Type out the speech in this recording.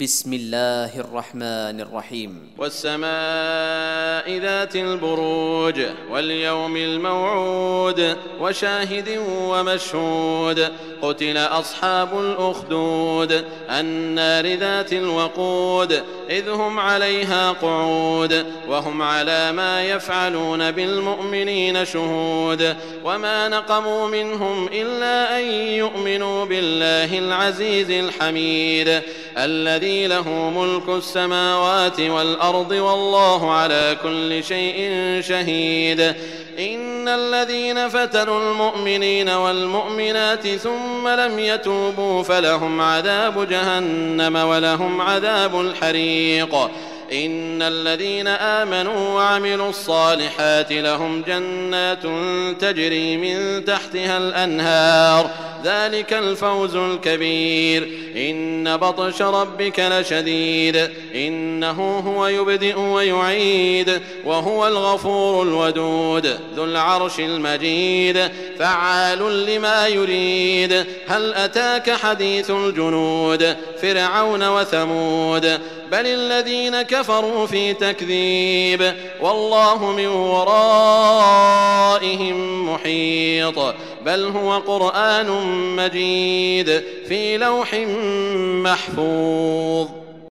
بسم الله الرحمن الرحيم. والسماء ذات البروج واليوم الموعود وشاهد ومشهود قتل أصحاب الأخدود النار ذات الوقود إذ هم عليها قعود وهم على ما يفعلون بالمؤمنين شهود وما نقموا منهم إلا أن يؤمنوا بالله العزيز الحميد الذي له ملك السماوات والأرض والله على كل شيء شهيد. إن الذين فتنوا المؤمنين والمؤمنات ثم لم يتوبوا فلهم عذاب جهنم ولهم عذاب الحريق. إن الذين آمنوا وعملوا الصالحات لهم جنات تجري من تحتها الأنهار ذلك الفوز الكبير. إن بطش ربك لشديد إنه هو يبدئ ويعيد وهو الغفور الودود ذو العرش المجيد فعال لما يريد. هل أتاك حديث الجنود فرعون وثمود بل الذين كفروا في تكذيب والله من ورائهم محيط بل هو قرآن مجيد في لوح محفوظ.